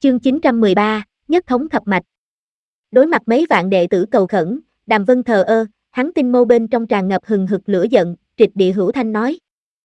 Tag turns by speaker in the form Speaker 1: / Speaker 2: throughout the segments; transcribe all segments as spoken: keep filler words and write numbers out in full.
Speaker 1: Chương chín trăm mười ba, nhất thống thập mạch. Đối mặt mấy vạn đệ tử cầu khẩn, Đàm Vân thờ ơ, hắn tinh mâu bên trong tràn ngập hừng hực lửa giận, trịch địa hữu thanh nói.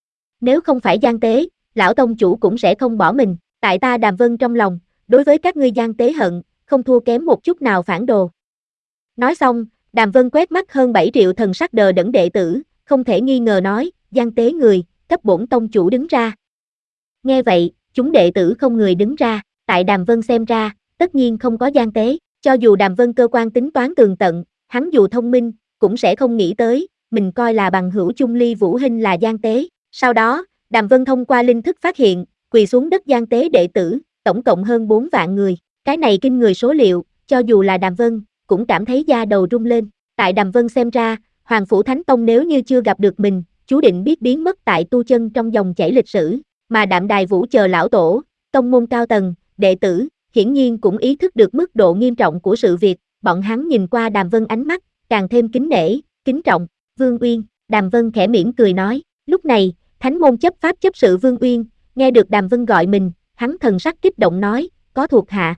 Speaker 1: Nếu không phải gian tế, lão tông chủ cũng sẽ không bỏ mình, tại ta Đàm Vân trong lòng, đối với các ngươi gian tế hận, không thua kém một chút nào phản đồ. Nói xong, Đàm Vân quét mắt hơn bảy triệu thần sắc đờ đẫn đệ tử, không thể nghi ngờ nói, gian tế người, cấp bổn tông chủ đứng ra. Nghe vậy, chúng đệ tử không người đứng ra, tại Đàm Vân xem ra, tất nhiên không có gian tế, cho dù Đàm Vân cơ quan tính toán tường tận, hắn dù thông minh, cũng sẽ không nghĩ tới, mình coi là bằng hữu chung ly vũ hình là gian tế. Sau đó, Đàm Vân thông qua linh thức phát hiện, quỳ xuống đất gian tế đệ tử, tổng cộng hơn bốn vạn người, cái này kinh người số liệu, cho dù là Đàm Vân, cũng cảm thấy da đầu rung lên. Tại Đàm Vân xem ra, Hoàng Phủ Thánh Tông nếu như chưa gặp được mình, chú định biết biến mất tại tu chân trong dòng chảy lịch sử, mà Đạm Đài Vũ chờ lão tổ, tông môn cao tầng, đệ tử, hiển nhiên cũng ý thức được mức độ nghiêm trọng của sự việc, bọn hắn nhìn qua Đàm Vân ánh mắt, càng thêm kính nể, kính trọng. Vương Uyên, Đàm Vân khẽ mỉm cười nói, lúc này, Thánh môn chấp pháp chấp sự Vương Uyên, nghe được Đàm Vân gọi mình, hắn thần sắc kích động nói, có thuộc hạ.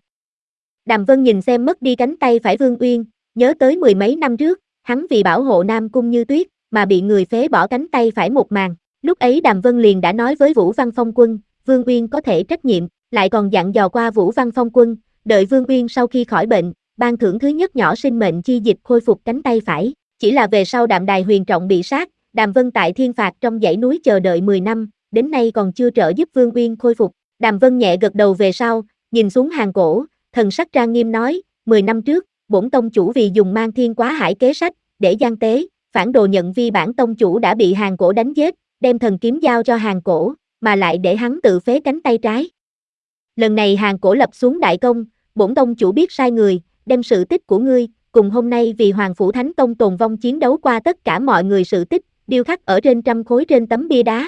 Speaker 1: Đàm Vân nhìn xem mất đi cánh tay phải Vương Uyên, nhớ tới mười mấy năm trước, hắn vì bảo hộ Nam Cung Như Tuyết, mà bị người phế bỏ cánh tay phải một màn. Lúc ấy Đàm Vân liền đã nói với Vũ Văn Phong Quân, Vương Uyên có thể trách nhiệm, lại còn dặn dò qua Vũ Văn Phong Quân, đợi Vương Uyên sau khi khỏi bệnh, ban thưởng thứ nhất nhỏ sinh mệnh chi dịch khôi phục cánh tay phải. Chỉ là về sau Đạm Đài Huyền Trọng bị sát, Đàm Vân tại thiên phạt trong dãy núi chờ đợi mười năm, đến nay còn chưa trợ giúp Vương Uyên khôi phục. Đàm Vân nhẹ gật đầu về sau, nhìn xuống hàng cổ, thần sắc trang nghiêm nói, mười năm trước, bổn tông chủ vì dùng mang thiên quá hải kế sách, để gian tế, phản đồ nhận vi bản tông chủ đã bị hàng cổ đánh giết, đem thần kiếm giao cho hàng cổ, mà lại để hắn tự phế cánh tay trái. Lần này hàng cổ lập xuống đại công, bổn tông chủ biết sai người, đem sự tích của ngươi, cùng hôm nay vì Hoàng Phủ Thánh Tông tồn vong chiến đấu qua tất cả mọi người sự tích, điêu khắc ở trên trăm khối trên tấm bia đá.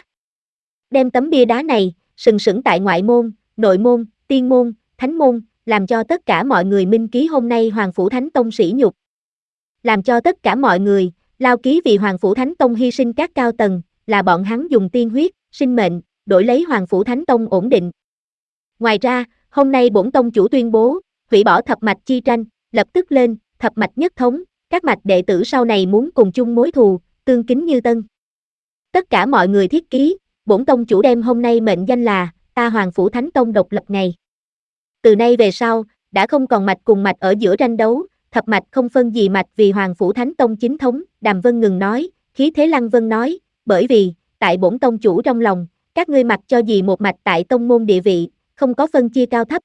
Speaker 1: Đem tấm bia đá này, sừng sững tại ngoại môn, nội môn, tiên môn, thánh môn, làm cho tất cả mọi người minh ký hôm nay Hoàng Phủ Thánh Tông sỉ nhục. Làm cho tất cả mọi người, lao ký vì Hoàng Phủ Thánh Tông hy sinh các cao tầng, là bọn hắn dùng tiên huyết, sinh mệnh, đổi lấy Hoàng Phủ Thánh Tông ổn định. Ngoài ra, hôm nay bổn tông chủ tuyên bố, hủy bỏ thập mạch chi tranh, lập tức lên, thập mạch nhất thống, các mạch đệ tử sau này muốn cùng chung mối thù, tương kính như tân. Tất cả mọi người thiết ký, bổn tông chủ đem hôm nay mệnh danh là, ta Hoàng Phủ Thánh Tông độc lập ngày. Từ nay về sau, đã không còn mạch cùng mạch ở giữa tranh đấu, thập mạch không phân gì mạch vì Hoàng Phủ Thánh Tông chính thống. Đàm Vân ngừng nói, khí thế lăng vân nói, bởi vì, tại bổn tông chủ trong lòng, các ngươi mặc cho gì một mạch tại tông môn địa vị, không có phân chia cao thấp.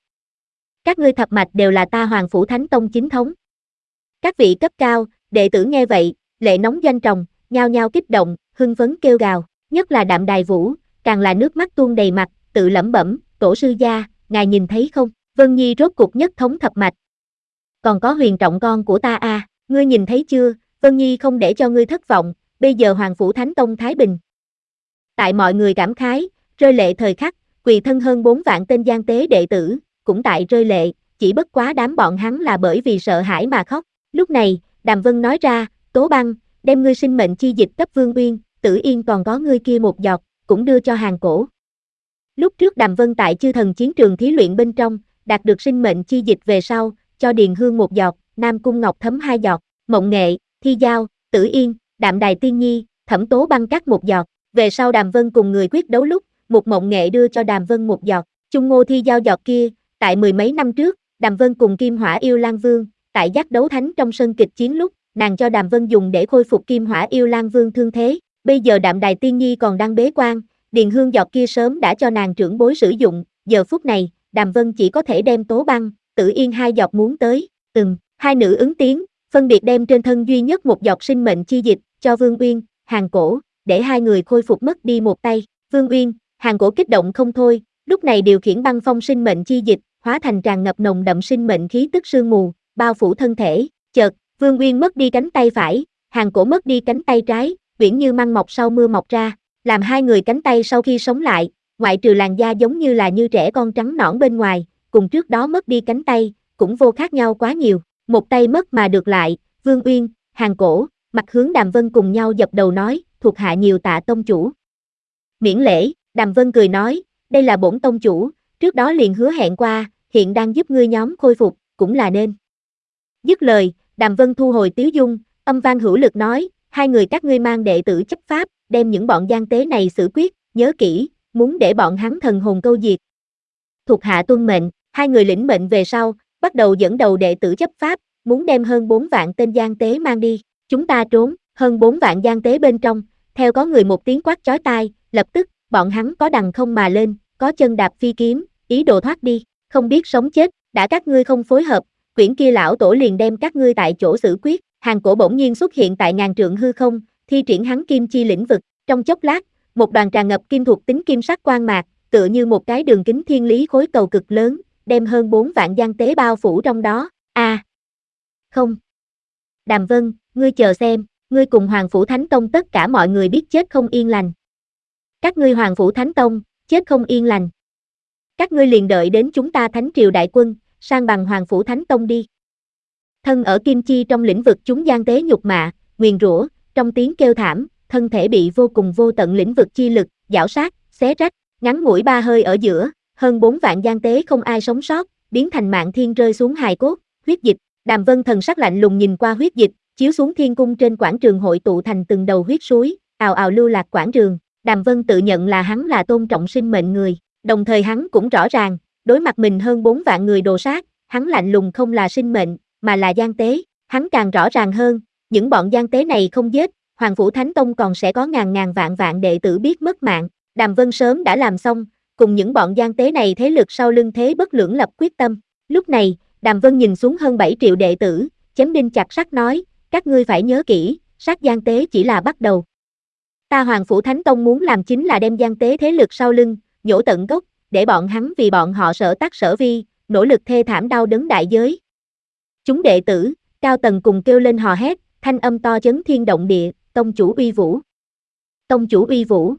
Speaker 1: Các ngươi thập mạch đều là ta Hoàng Phủ Thánh Tông chính thống. Các vị cấp cao, đệ tử nghe vậy, lệ nóng doanh tròng, nhao nhao kích động, hưng phấn kêu gào, nhất là Đạm Đài Vũ, càng là nước mắt tuôn đầy mặt, tự lẩm bẩm, tổ sư gia, ngài nhìn thấy không, Vân Nhi rốt cục nhất thống thập mạch. Còn có Huyền Trọng con của ta a, à, ngươi nhìn thấy chưa, Vân Nhi không để cho ngươi thất vọng, bây giờ Hoàng Phủ Thánh Tông thái bình. Tại mọi người cảm khái, rơi lệ thời khắc, quỳ thân hơn bốn vạn tên gian tế đệ tử, cũng tại rơi lệ, chỉ bất quá đám bọn hắn là bởi vì sợ hãi mà khóc. Lúc này, Đàm Vân nói ra, Tố Băng, đem ngươi sinh mệnh chi dịch cấp Vương Uyên, Tử Yên còn có ngươi kia một giọt, cũng đưa cho hàng cổ. Lúc trước Đàm Vân tại chư thần chiến trường thí luyện bên trong, đạt được sinh mệnh chi dịch về sau, cho Điền Hương một giọt, Nam Cung Ngọc Thấm hai giọt, Mộng Nghệ, Thi Giao, Tử Yên, Đạm Đài Tiên Nhi, Thẩm Tố Băng các một giọt. Về sau Đàm Vân cùng người quyết đấu lúc, một Mộng Nghệ đưa cho Đàm Vân một giọt, Chung Ngô Thi Giao giọt kia, tại mười mấy năm trước, Đàm Vân cùng Kim Hỏa Yêu Lan Vương, tại giác đấu thánh trong sân kịch chiến lúc, nàng cho Đàm Vân dùng để khôi phục Kim Hỏa Yêu Lan Vương thương thế, bây giờ Đạm Đài Tiên Nhi còn đang bế quan, Điền Hương giọt kia sớm đã cho nàng trưởng bối sử dụng, giờ phút này, Đàm Vân chỉ có thể đem Tố Băng, Tử Yên hai giọt muốn tới, ừm, hai nữ ứng tiếng, phân biệt đem trên thân duy nhất một giọt sinh mệnh chi dịch, cho Vương Uyên, hàng cổ, để hai người khôi phục mất đi một tay, Vương Uyên, hàng cổ kích động không thôi, lúc này điều khiển băng phong sinh mệnh chi dịch, hóa thành tràn ngập nồng đậm sinh mệnh khí tức sương mù, bao phủ thân thể, chợt, Vương Uyên mất đi cánh tay phải, hàng cổ mất đi cánh tay trái, uyển như măng mọc sau mưa mọc ra, làm hai người cánh tay sau khi sống lại, ngoại trừ làn da giống như là như trẻ con trắng nõn bên ngoài, cùng trước đó mất đi cánh tay, cũng vô khác nhau quá nhiều, một tay mất mà được lại, Vương Uyên, hàng cổ, mặt hướng Đàm Vân cùng nhau dập đầu nói, thuộc hạ nhiều tạ tông chủ. Miễn lễ, Đàm Vân cười nói, đây là bổn tông chủ, trước đó liền hứa hẹn qua, hiện đang giúp ngươi nhóm khôi phục, cũng là nên. Dứt lời, Đàm Vân thu hồi tiếu dung, âm vang hữu lực nói, hai người các ngươi mang đệ tử chấp pháp, đem những bọn gian tế này xử quyết, nhớ kỹ, muốn để bọn hắn thần hồn câu diệt. Thuộc hạ tuân mệnh, hai người lĩnh mệnh về sau, bắt đầu dẫn đầu đệ tử chấp pháp, muốn đem hơn bốn vạn tên gian tế mang đi. Chúng ta trốn, hơn bốn vạn gian tế bên trong, theo có người một tiếng quát chói tai, lập tức, bọn hắn có đằng không mà lên, có chân đạp phi kiếm, ý đồ thoát đi, không biết sống chết, đã các ngươi không phối hợp, quyển kia lão tổ liền đem các ngươi tại chỗ xử quyết. Hàng Cổ bỗng nhiên xuất hiện tại ngàn trượng hư không, thi triển hắn kim chi lĩnh vực, trong chốc lát, một đoàn tràn ngập kim thuộc tính kim sắc quang mạc, tựa như một cái đường kính thiên lý khối cầu cực lớn, đem hơn bốn vạn gian tế bao phủ trong đó. A, à, không. Đàm Vân, ngươi chờ xem, ngươi cùng Hoàng Phủ Thánh Tông tất cả mọi người biết chết không yên lành. Các ngươi Hoàng Phủ Thánh Tông, chết không yên lành. Các ngươi liền đợi đến chúng ta Thánh Triều đại quân, sang bằng Hoàng Phủ Thánh Tông đi. Thân ở kim chi trong lĩnh vực chúng gian tế nhục mạ, nguyền rủa, trong tiếng kêu thảm, thân thể bị vô cùng vô tận lĩnh vực chi lực, giảo sát, xé rách, ngắn ngủi ba hơi ở giữa, hơn bốn vạn gian tế không ai sống sót, biến thành mạng thiên rơi xuống hài cốt, huyết dịch. Đàm Vân thần sắc lạnh lùng nhìn qua huyết dịch, chiếu xuống thiên cung trên quảng trường hội tụ thành từng đầu huyết suối, ào ào lưu lạc quảng trường. Đàm Vân tự nhận là hắn là tôn trọng sinh mệnh người, đồng thời hắn cũng rõ ràng, đối mặt mình hơn bốn vạn người đồ sát, hắn lạnh lùng không là sinh mệnh, mà là gian tế. Hắn càng rõ ràng hơn, những bọn gian tế này không giết, Hoàng Phủ Thánh Tông còn sẽ có ngàn ngàn vạn vạn đệ tử biết mất mạng. Đàm Vân sớm đã làm xong, cùng những bọn gian tế này thế lực sau lưng thế bất lưỡng lập quyết tâm. Lúc này, Đàm Vân nhìn xuống hơn bảy triệu đệ tử, chém đinh chặt sắt nói, các ngươi phải nhớ kỹ, sát gian tế chỉ là bắt đầu. Ta Hoàng Phủ Thánh Tông muốn làm chính là đem gian tế thế lực sau lưng, nhổ tận gốc, để bọn hắn vì bọn họ sở tác sở vi, nỗ lực thê thảm đau đớn đại giới. Chúng đệ tử, cao tầng cùng kêu lên hò hét, thanh âm to chấn thiên động địa, tông chủ uy vũ. Tông chủ uy vũ,